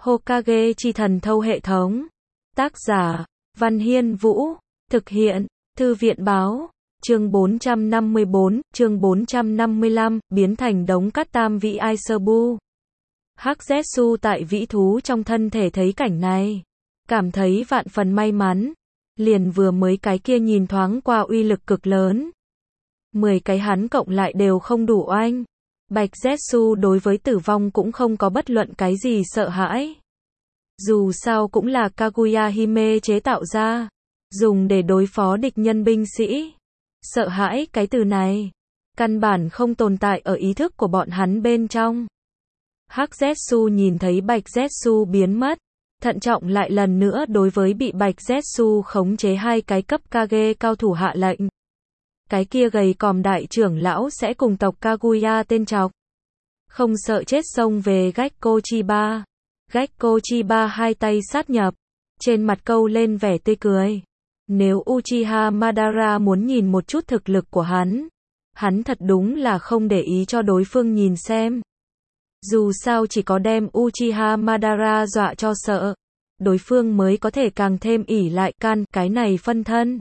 Hokage chi thần thâu hệ thống. Tác giả, Văn Hiên Vũ. Thực hiện, Thư viện báo. Chương 454, chương 455, biến thành đống cát tam vĩ Aiserbu. Hắc Zetsu tại vĩ thú trong thân thể thấy cảnh này, cảm thấy vạn phần may mắn. Liền vừa mới cái kia nhìn thoáng qua uy lực cực lớn. 10 cái hắn cộng lại đều không đủ oanh. Bạch Zetsu đối với tử vong cũng không có bất luận cái gì sợ hãi. Dù sao cũng là Kaguya Hime chế tạo ra, dùng để đối phó địch nhân binh sĩ. Sợ hãi cái từ này, căn bản không tồn tại ở ý thức của bọn hắn bên trong. Hắc Zetsu nhìn thấy Bạch Zetsu biến mất, thận trọng lại lần nữa đối với bị Bạch Zetsu khống chế 2 cái cấp Kage cao thủ hạ lệnh. Cái kia gầy còm đại trưởng lão sẽ cùng tộc Kaguya tên chọc. Không sợ chết xông về Gekko Chiba. Gekko Chiba 2 tay sát nhập, trên mặt câu lên vẻ tươi cười. Nếu Uchiha Madara muốn nhìn một chút thực lực của hắn thật đúng là không để ý cho đối phương nhìn xem. Dù sao chỉ có đem Uchiha Madara dọa cho sợ, đối phương mới có thể càng thêm ỷ lại cái này phân thân.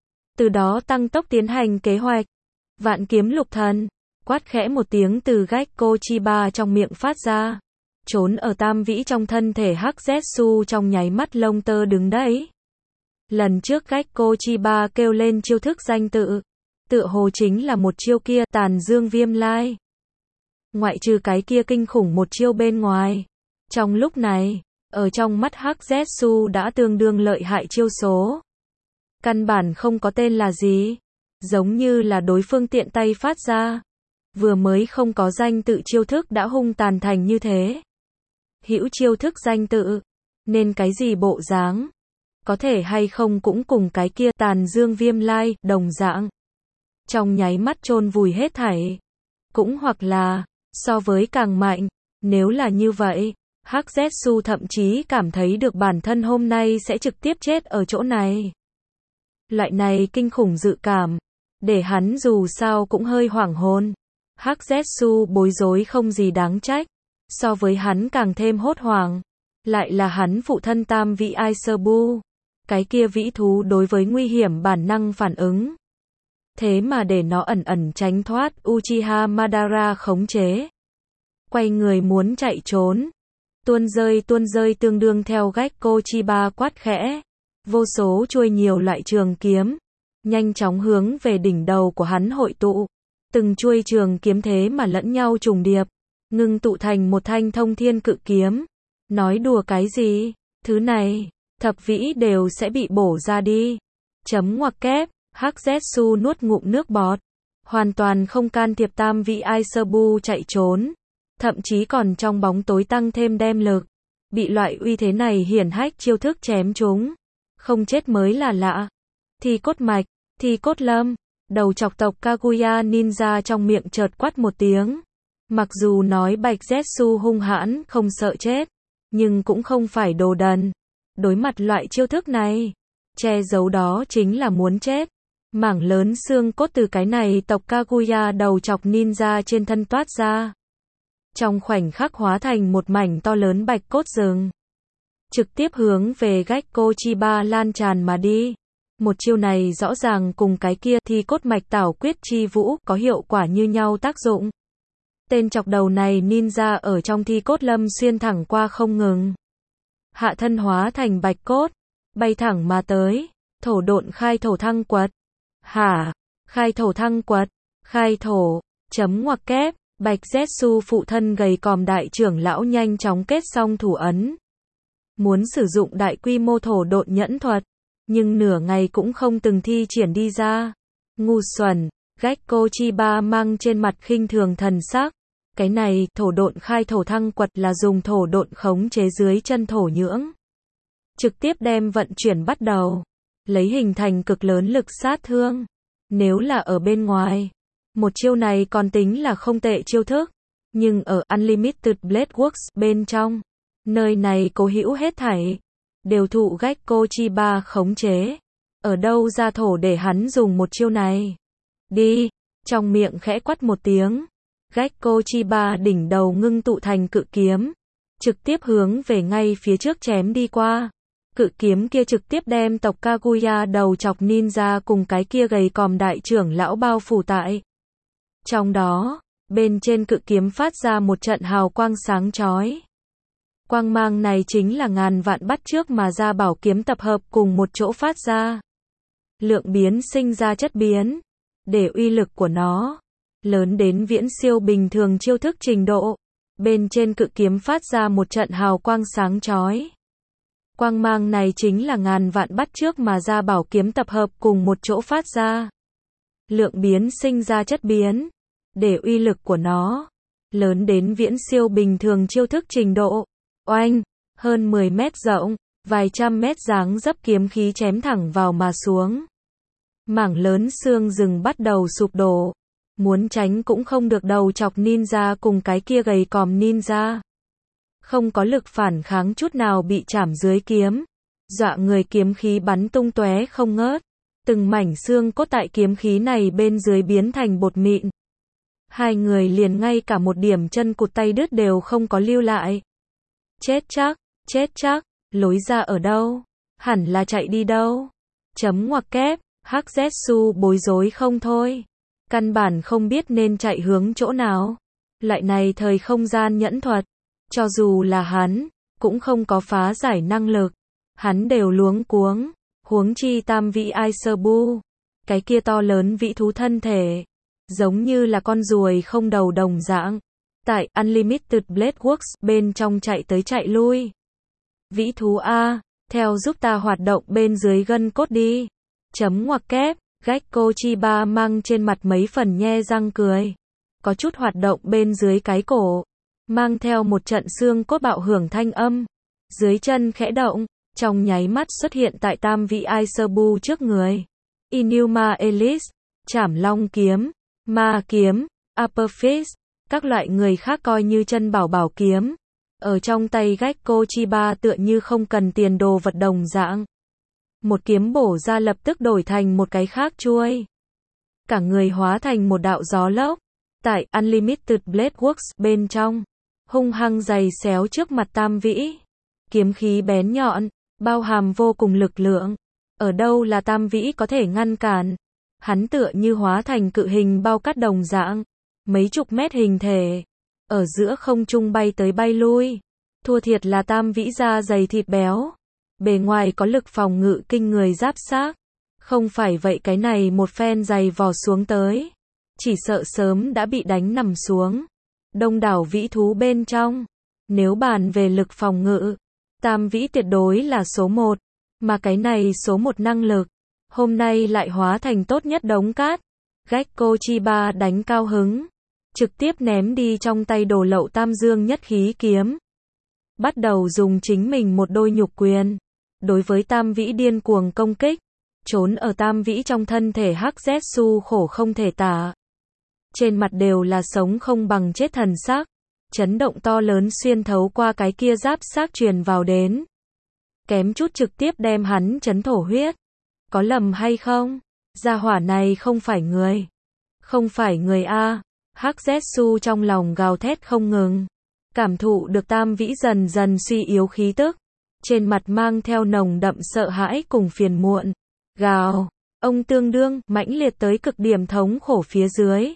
Từ đó tăng tốc tiến hành kế hoạch. Vạn kiếm lục thần, quát khẽ một tiếng từ Gekko Chiba trong miệng phát ra. Trốn ở tam vĩ trong thân thể Hắc Zetsu trong nháy mắt lông tơ đứng đấy. Lần trước Gekko Chiba kêu lên chiêu thức danh tự, tựa hồ chính là một chiêu kia, Tàn Dương Viêm Lai. Ngoại trừ cái kia kinh khủng một chiêu bên ngoài, trong lúc này, ở trong mắt Hắc Zetsu đã tương đương lợi hại chiêu số. Căn bản không có tên là gì, giống như là đối phương tiện tay phát ra. Vừa mới không có danh tự chiêu thức đã hung tàn thành như thế. Hữu chiêu thức danh tự, nên cái gì bộ dáng, có thể hay không cũng cùng cái kia Tàn Dương Viêm Lai đồng dạng. Trong nháy mắt chôn vùi hết thảy. Cũng hoặc là, so với càng mạnh, nếu là như vậy, Hắc Zetsu thậm chí cảm thấy được bản thân hôm nay sẽ trực tiếp chết ở chỗ này. Loại này kinh khủng dự cảm, để hắn dù sao cũng hơi hoảng hồn. Hắc Zetsu bối rối không gì đáng trách, so với hắn càng thêm hốt hoảng, lại là hắn phụ thân tam vĩ Aiserbu, cái kia vĩ thú đối với nguy hiểm bản năng phản ứng. Thế mà để nó ẩn ẩn tránh thoát Uchiha Madara khống chế. Quay người muốn chạy trốn. Tuôn rơi tương đương theo Gekko Chiba quát khẽ. Vô số chuôi nhiều loại trường kiếm, nhanh chóng hướng về đỉnh đầu của hắn hội tụ. Từng chuôi trường kiếm thế mà lẫn nhau trùng điệp, ngưng tụ thành một thanh thông thiên cự kiếm. Nói đùa cái gì? Thứ này, thập vĩ đều sẽ bị bổ ra đi. Chấm ngoặc kép, Hắc Zetsu nuốt ngụm nước bọt. Hoàn toàn không can thiệp tam vĩ Aiserbu chạy trốn. Thậm chí còn trong bóng tối tăng thêm đem lực. Bị loại uy thế này hiển hách chiêu thức chém chúng. Không chết mới là lạ. Thi cốt mạch, thi cốt lâm, đầu chọc tộc Kaguya ninja trong miệng chợt quát một tiếng. Mặc dù nói Bạch Zetsu hung hãn không sợ chết, nhưng cũng không phải đồ đần. Đối mặt loại chiêu thức này, che giấu đó chính là muốn chết. Mảng lớn xương cốt từ cái này tộc Kaguya đầu chọc ninja trên thân toát ra. Trong khoảnh khắc hóa thành một mảnh to lớn bạch cốt rừng. Trực tiếp hướng về Gekko Chiba lan tràn mà đi. Một chiêu này rõ ràng cùng cái kia thi cốt mạch tảo quyết chi vũ có hiệu quả như nhau tác dụng. Tên chọc đầu này ninja ở trong thi cốt lâm xuyên thẳng qua không ngừng. Hạ thân hóa thành bạch cốt, bay thẳng mà tới. Thổ độn khai thổ thăng quật. Hả? Khai thổ thăng quật. Khai thổ. Chấm ngoặc kép. Bạch Zetsu phụ thân gầy còm đại trưởng lão nhanh chóng kết xong thủ ấn. Muốn sử dụng đại quy mô thổ độn nhẫn thuật, nhưng nửa ngày cũng không từng thi triển đi ra. Ngu xuẩn, Gekko Chiba mang trên mặt khinh thường thần sắc. Cái này, thổ độn khai thổ thăng quật là dùng thổ độn khống chế dưới chân thổ nhưỡng. Trực tiếp đem vận chuyển bắt đầu, lấy hình thành cực lớn lực sát thương. Nếu là ở bên ngoài, một chiêu này còn tính là không tệ chiêu thức. Nhưng ở Unlimited Blade Works bên trong, nơi này cố hữu hết thảy, đều thụ Gekko Chiba khống chế. Ở đâu ra thổ để hắn dùng một chiêu này? Đi! Trong miệng khẽ quát một tiếng. Gekko Chiba đỉnh đầu ngưng tụ thành cự kiếm. trực tiếp hướng về ngay phía trước chém đi qua. Cự kiếm kia trực tiếp đem tộc Kaguya đầu chọc ninja cùng cái kia gầy còm đại trưởng lão bao phủ tại. Trong đó, bên trên cự kiếm phát ra một trận hào quang sáng chói. Quang mang này chính là ngàn vạn bắt chước mà ra bảo kiếm tập hợp cùng một chỗ phát ra. Lượng biến sinh ra chất biến, để uy lực của nó lớn đến viễn siêu bình thường chiêu thức trình độ. Bên trên cự kiếm phát ra một trận hào quang sáng chói. Quang mang này chính là ngàn vạn bắt chước mà ra bảo kiếm tập hợp cùng một chỗ phát ra. Lượng biến sinh ra chất biến, để uy lực của nó lớn đến viễn siêu bình thường chiêu thức trình độ. Oanh, hơn 10 mét rộng, vài trăm mét dáng dấp kiếm khí chém thẳng vào mà xuống. Mảng lớn xương rừng bắt đầu sụp đổ. Muốn tránh cũng không được, đầu chọc ninja cùng cái kia gầy còm ninja. Không có lực phản kháng chút nào bị chảm dưới kiếm. Dọa người, kiếm khí bắn tung tóe không ngớt. Từng mảnh xương cốt tại kiếm khí này bên dưới biến thành bột mịn. Hai người liền ngay cả một điểm chân cụt tay đứt đều không có lưu lại. Chết chắc, lối ra ở đâu? Hẳn là chạy đi đâu? Chấm ngoặc kép, Hắc Zetsu bối rối không thôi. Căn bản không biết nên chạy hướng chỗ nào. Loại này thời không gian nhẫn thuật, cho dù là hắn, cũng không có phá giải năng lực. Hắn đều luống cuống, huống chi tam vị Aiserbu. Cái kia to lớn vĩ thú thân thể, giống như là con ruồi không đầu đồng dạng. Tại Unlimited Blade Works bên trong chạy tới chạy lui. Vĩ thú A, theo giúp ta hoạt động bên dưới gân cốt đi. Chấm ngoặc kép, Gekko Chiba mang trên mặt mấy phần nhe răng cười. Có chút hoạt động bên dưới cái cổ. Mang theo một trận xương cốt bạo hưởng thanh âm. Dưới chân khẽ động, trong nháy mắt xuất hiện tại tam vị Aiserbu trước người. Inuma Elise, Trảm Long kiếm, Ma kiếm, Upper Fist, các loại người khác coi như chân bảo kiếm. Ở trong tay Gekko Chiba tựa như không cần tiền đồ vật đồng dạng. Một kiếm bổ ra lập tức đổi thành một cái khác chuôi. Cả người hóa thành một đạo gió lốc. Tại Unlimited Blade Works bên trong, hung hăng giày xéo trước mặt tam vĩ. Kiếm khí bén nhọn, bao hàm vô cùng lực lượng. Ở đâu là tam vĩ có thể ngăn cản. Hắn tựa như hóa thành cự hình bao cát đồng dạng. Mấy chục mét hình thể. Ở giữa không trung bay tới bay lui. Thua thiệt là tam vĩ da dày thịt béo. Bề ngoài có lực phòng ngự kinh người giáp xác. Không phải vậy cái này một phen giày vò xuống tới. Chỉ sợ sớm đã bị đánh nằm xuống. Đông đảo vĩ thú bên trong. Nếu bàn về lực phòng ngự, tam vĩ tuyệt đối là số 1. Mà cái này số 1 năng lực, hôm nay lại hóa thành tốt nhất đống cát. Gekko Chiba đánh cao hứng. Trực tiếp ném đi trong tay đồ lậu tam dương nhất khí kiếm. Bắt đầu dùng chính mình một đôi nhục quyền. Đối với tam vĩ điên cuồng công kích. Trốn ở tam vĩ trong thân thể Hắc Zetsu khổ không thể tả. Trên mặt đều là sống không bằng chết thần sắc. Chấn động to lớn xuyên thấu qua cái kia giáp xác truyền vào đến. Kém chút trực tiếp đem hắn chấn thổ huyết. Có lầm hay không? Gia hỏa này không phải người. Không phải người A. Hắc Zetsu trong lòng gào thét không ngừng. Cảm thụ được tam vĩ dần dần suy yếu khí tức. Trên mặt mang theo nồng đậm sợ hãi cùng phiền muộn. Gào. Ông tương đương mãnh liệt tới cực điểm thống khổ phía dưới.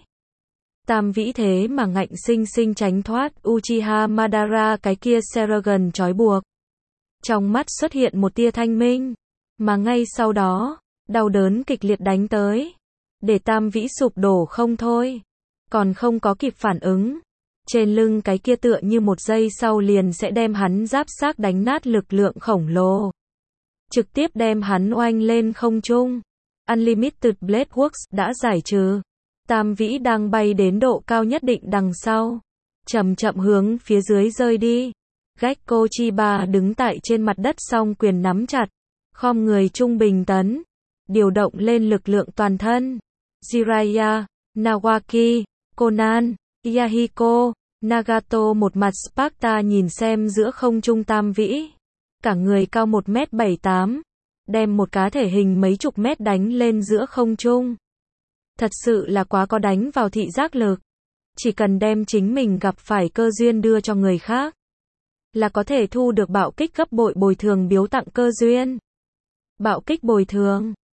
Tam vĩ thế mà ngạnh sinh sinh tránh thoát Uchiha Madara cái kia Seragon trói buộc. Trong mắt xuất hiện một tia thanh minh. Mà ngay sau đó, đau đớn kịch liệt đánh tới. Để tam vĩ sụp đổ không thôi. Còn không có kịp phản ứng. Trên lưng cái kia tựa như một giây sau liền sẽ đem hắn giáp xác đánh nát lực lượng khổng lồ. Trực tiếp đem hắn oanh lên không trung. Unlimited Blade Works đã giải trừ. Tam vĩ đang bay đến độ cao nhất định đằng sau. Chậm chậm hướng phía dưới rơi đi. Gekko Chiba đứng tại trên mặt đất song quyền nắm chặt. Khom người trung bình tấn. Điều động lên lực lượng toàn thân. Jiraiya, Nawaki, Conan, Yahiko, Nagato một mặt Sparta nhìn xem giữa không trung tam vĩ. Cả người cao 1m78. Đem một cá thể hình mấy chục mét đánh lên giữa không trung. Thật sự là quá có đánh vào thị giác lực. Chỉ cần đem chính mình gặp phải cơ duyên đưa cho người khác. là có thể thu được bạo kích gấp bội bồi thường biếu tặng cơ duyên. Bạo kích bồi thường